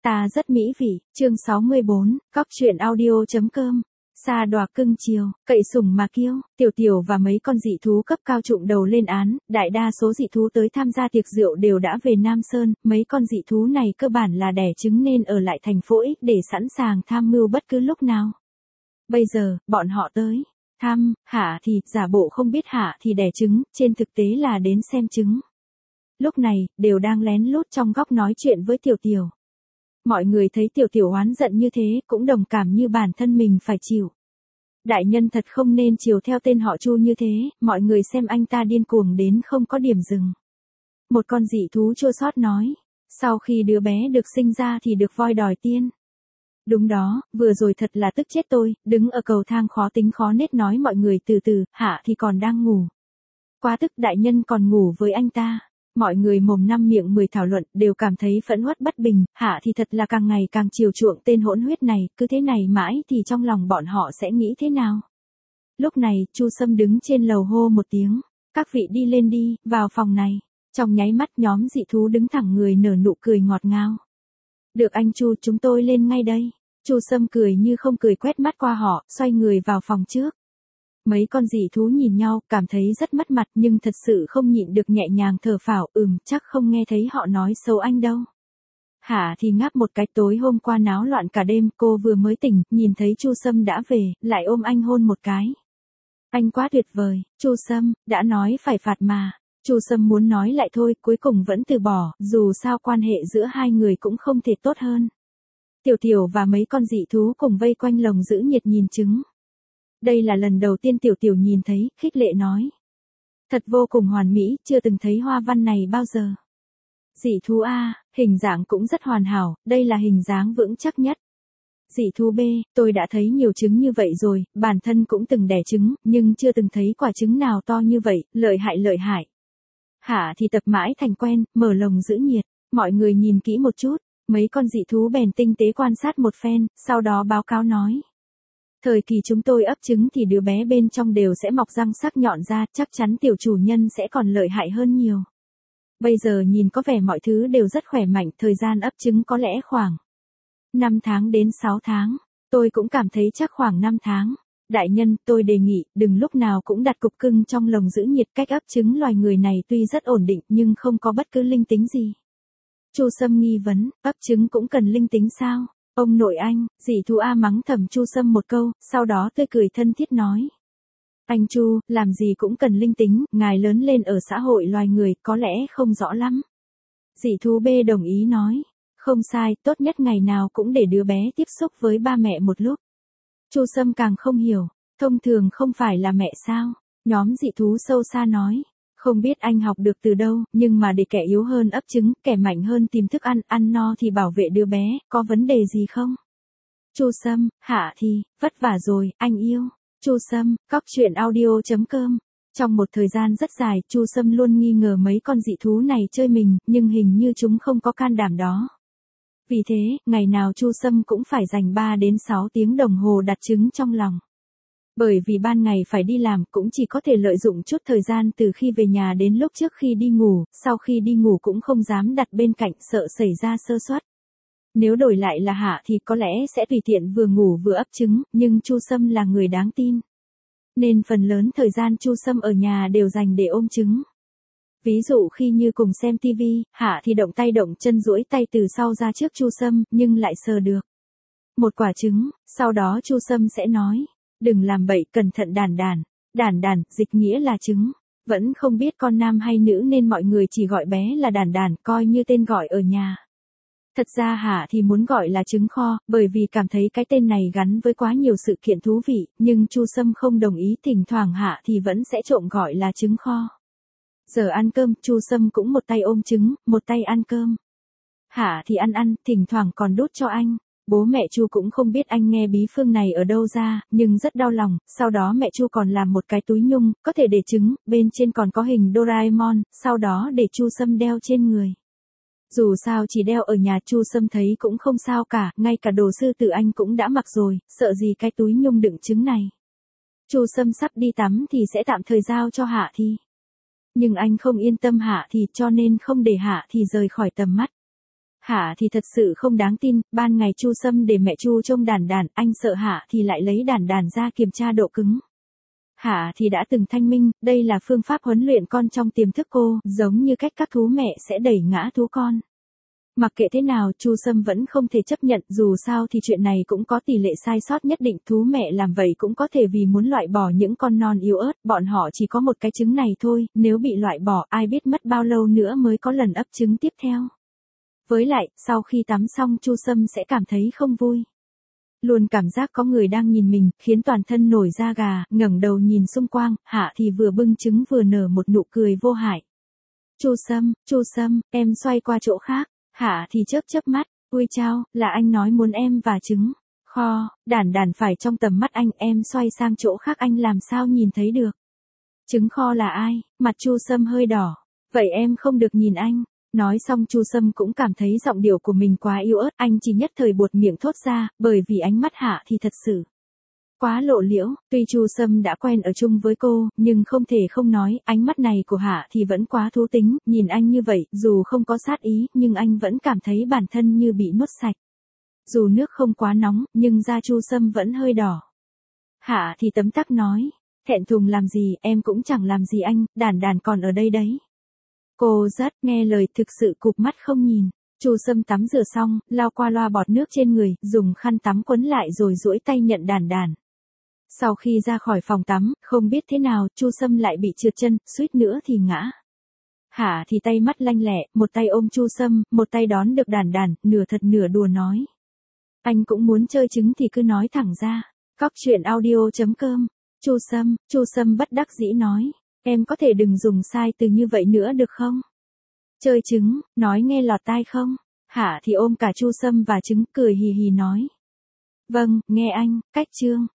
Ta rất mỹ vị, chương 64, cóc truyện audio.com. Sa đọa cưng chiều, cậy sủng mà kiêu, Tiểu Tiểu và mấy con dị thú cấp cao trụng đầu lên án, đại đa số dị thú tới tham gia tiệc rượu đều đã về Nam Sơn, mấy con dị thú này cơ bản là đẻ trứng nên ở lại thành phố X để sẵn sàng tham mưu bất cứ lúc nào. Bây giờ, bọn họ tới thăm, Hạ thì giả bộ không biết Hạ thì đẻ trứng, trên thực tế là đến xem trứng. Lúc này, đều đang lén lút trong góc nói chuyện với Tiểu Tiểu. Mọi người thấy Tiểu Tiểu oán giận như thế, cũng đồng cảm như bản thân mình phải chịu. Đại nhân thật không nên chiều theo tên họ Chu như thế, mọi người xem anh ta điên cuồng đến không có điểm dừng. Một con dị thú chua xót nói, sau khi đứa bé được sinh ra thì được voi đòi tiên. Đúng đó, vừa rồi thật là tức chết tôi, đứng ở cầu thang khó tính khó nết nói mọi người từ từ, Hạ thì còn đang ngủ. Quá tức đại nhân còn ngủ với anh ta. Mọi người mồm năm miệng 10 thảo luận đều cảm thấy phẫn uất bất bình, Hạ thì thật là càng ngày càng chiều chuộng tên hỗn huyết này, cứ thế này mãi thì trong lòng bọn họ sẽ nghĩ thế nào. Lúc này, Chu Sâm đứng trên lầu hô một tiếng, các vị đi lên đi, vào phòng này. Trong nháy mắt nhóm dị thú đứng thẳng người nở nụ cười ngọt ngào. Được anh Chu, chúng tôi lên ngay đây. Chu Sâm cười như không cười quét mắt qua họ, xoay người vào phòng trước. Mấy con dị thú nhìn nhau, cảm thấy rất mất mặt nhưng thật sự không nhịn được nhẹ nhàng thở phào, chắc không nghe thấy họ nói xấu anh đâu. Hạ thì ngáp một cái, tối hôm qua náo loạn cả đêm, cô vừa mới tỉnh, nhìn thấy Chu Sâm đã về, lại ôm anh hôn một cái. Anh quá tuyệt vời, Chu Sâm, đã nói phải phạt mà. Chu Sâm muốn nói lại thôi, cuối cùng vẫn từ bỏ, dù sao quan hệ giữa hai người cũng không thể tốt hơn. Tiểu Tiểu và mấy con dị thú cùng vây quanh lồng giữ nhiệt nhìn trứng. Đây là lần đầu tiên Tiểu Tiểu nhìn thấy, khích lệ nói. Thật vô cùng hoàn mỹ, chưa từng thấy hoa văn này bao giờ. Dị thú A, hình dạng cũng rất hoàn hảo, đây là hình dáng vững chắc nhất. Dị thú B, tôi đã thấy nhiều trứng như vậy rồi, bản thân cũng từng đẻ trứng, nhưng chưa từng thấy quả trứng nào to như vậy, lợi hại lợi hại. Hạ thì tập mãi thành quen, mở lồng giữ nhiệt, mọi người nhìn kỹ một chút, mấy con dị thú bèn tinh tế quan sát một phen, sau đó báo cáo nói. Thời kỳ chúng tôi ấp trứng thì đứa bé bên trong đều sẽ mọc răng sắc nhọn ra, chắc chắn tiểu chủ nhân sẽ còn lợi hại hơn nhiều. Bây giờ nhìn có vẻ mọi thứ đều rất khỏe mạnh, thời gian ấp trứng có lẽ khoảng 5 tháng đến 6 tháng. Tôi cũng cảm thấy chắc khoảng 5 tháng. Đại nhân, tôi đề nghị, đừng lúc nào cũng đặt cục cưng trong lồng giữ nhiệt, cách ấp trứng loài người này tuy rất ổn định nhưng không có bất cứ linh tính gì. Chu Sâm nghi vấn, ấp trứng cũng cần linh tính sao? Ông nội anh, dị thú A mắng thầm Chu Sâm một câu, sau đó tươi cười thân thiết nói. Anh Chu, làm gì cũng cần linh tính, ngài lớn lên ở xã hội loài người, có lẽ không rõ lắm. Dị thú B đồng ý nói. Không sai, tốt nhất ngày nào cũng để đứa bé tiếp xúc với ba mẹ một lúc. Chu Sâm càng không hiểu, thông thường không phải là mẹ sao? Nhóm dị thú sâu xa nói. Không biết anh học được từ đâu, nhưng mà để kẻ yếu hơn ấp trứng, kẻ mạnh hơn tìm thức ăn, ăn no thì bảo vệ đứa bé, có vấn đề gì không? Chu Sâm, Hạ thì, vất vả rồi, anh yêu. Chu Sâm, cóc truyện audio.com. Trong một thời gian rất dài, Chu Sâm luôn nghi ngờ mấy con dị thú này chơi mình, nhưng hình như chúng không có can đảm đó. Vì thế, ngày nào Chu Sâm cũng phải dành 3 đến 6 tiếng đồng hồ đặt trứng trong lòng. Bởi vì ban ngày phải đi làm cũng chỉ có thể lợi dụng chút thời gian từ khi về nhà đến lúc trước khi đi ngủ, sau khi đi ngủ cũng không dám đặt bên cạnh sợ xảy ra sơ suất. Nếu đổi lại là Hạ thì có lẽ sẽ tùy tiện vừa ngủ vừa ấp trứng, nhưng Chu Sâm là người đáng tin. Nên phần lớn thời gian Chu Sâm ở nhà đều dành để ôm trứng. Ví dụ khi như cùng xem TV, Hạ thì động tay động chân duỗi tay từ sau ra trước Chu Sâm, nhưng lại sờ được một quả trứng, sau đó Chu Sâm sẽ nói. Đừng làm bậy, cẩn thận đàn đàn. Đàn đàn, dịch nghĩa là trứng. Vẫn không biết con nam hay nữ nên mọi người chỉ gọi bé là đàn đàn, coi như tên gọi ở nhà. Thật ra Hạ thì muốn gọi là trứng kho, bởi vì cảm thấy cái tên này gắn với quá nhiều sự kiện thú vị, nhưng Chu Sâm không đồng ý, thỉnh thoảng Hạ thì vẫn sẽ trộm gọi là trứng kho. Giờ ăn cơm, Chu Sâm cũng một tay ôm trứng, một tay ăn cơm. Hạ thì ăn, thỉnh thoảng còn đút cho anh. Bố mẹ Chu cũng không biết anh nghe bí phương này ở đâu ra, nhưng rất đau lòng, sau đó mẹ Chu còn làm một cái túi nhung, có thể để trứng, bên trên còn có hình Doraemon, sau đó để Chu Sâm đeo trên người. Dù sao chỉ đeo ở nhà Chu Sâm thấy cũng không sao cả, ngay cả đồ sư tử anh cũng đã mặc rồi, sợ gì cái túi nhung đựng trứng này. Chu Sâm sắp đi tắm thì sẽ tạm thời giao cho Hạ Thì. Nhưng anh không yên tâm Hạ Thì cho nên không để Hạ Thì rời khỏi tầm mắt. Hạ thì thật sự không đáng tin, ban ngày Chu Sâm để mẹ Chu trông đàn đàn, anh sợ Hạ thì lại lấy đàn đàn ra kiểm tra độ cứng. Hạ thì đã từng thanh minh, đây là phương pháp huấn luyện con trong tiềm thức cô, giống như cách các thú mẹ sẽ đẩy ngã thú con. Mặc kệ thế nào, Chu Sâm vẫn không thể chấp nhận, dù sao thì chuyện này cũng có tỷ lệ sai sót nhất định, thú mẹ làm vậy cũng có thể vì muốn loại bỏ những con non yếu ớt, bọn họ chỉ có một cái trứng này thôi, nếu bị loại bỏ, ai biết mất bao lâu nữa mới có lần ấp trứng tiếp theo. Với lại, sau khi tắm xong Chu Sâm sẽ cảm thấy không vui. Luôn cảm giác có người đang nhìn mình, khiến toàn thân nổi da gà, ngẩng đầu nhìn xung quanh, Hạ thì vừa bưng trứng vừa nở một nụ cười vô hại. Chu Sâm, em xoay qua chỗ khác. Hạ thì chớp mắt, ui chao, là anh nói muốn em và trứng. Kho, đàn đàn phải trong tầm mắt anh, em xoay sang chỗ khác anh làm sao nhìn thấy được. Trứng kho là ai? Mặt Chu Sâm hơi đỏ. Vậy em không được nhìn anh. Nói xong Chu Sâm cũng cảm thấy giọng điệu của mình quá yếu ớt, anh chỉ nhất thời buột miệng thốt ra, bởi vì ánh mắt Hạ thì thật sự quá lộ liễu, tuy Chu Sâm đã quen ở chung với cô, nhưng không thể không nói, ánh mắt này của Hạ thì vẫn quá thú tính, nhìn anh như vậy, dù không có sát ý, nhưng anh vẫn cảm thấy bản thân như bị nuốt sạch. Dù nước không quá nóng, nhưng da Chu Sâm vẫn hơi đỏ. Hạ thì tấm tắc nói, thẹn thùng làm gì, em cũng chẳng làm gì anh, đàn đàn còn ở đây đấy. Cô rất nghe lời, thực sự cụp mắt không nhìn. Chu Sâm tắm rửa xong, lau qua loa bọt nước trên người, dùng khăn tắm quấn lại rồi duỗi tay nhận đàn đàn. Sau khi ra khỏi phòng tắm, không biết thế nào, Chu Sâm lại bị trượt chân, suýt nữa thì ngã. Hạ thì tay mắt lanh lẹ, một tay ôm Chu Sâm, một tay đón được đàn đàn, nửa thật nửa đùa nói. Anh cũng muốn chơi trứng thì cứ nói thẳng ra. Cóc truyện audio.com. Chu Sâm bất đắc dĩ nói. Em có thể đừng dùng sai từ như vậy nữa được không? Chơi trứng, nói nghe lọt tai không? Hạ thì ôm cả Chu Sâm và trứng, cười hì hì nói. Vâng, nghe anh, cách chương.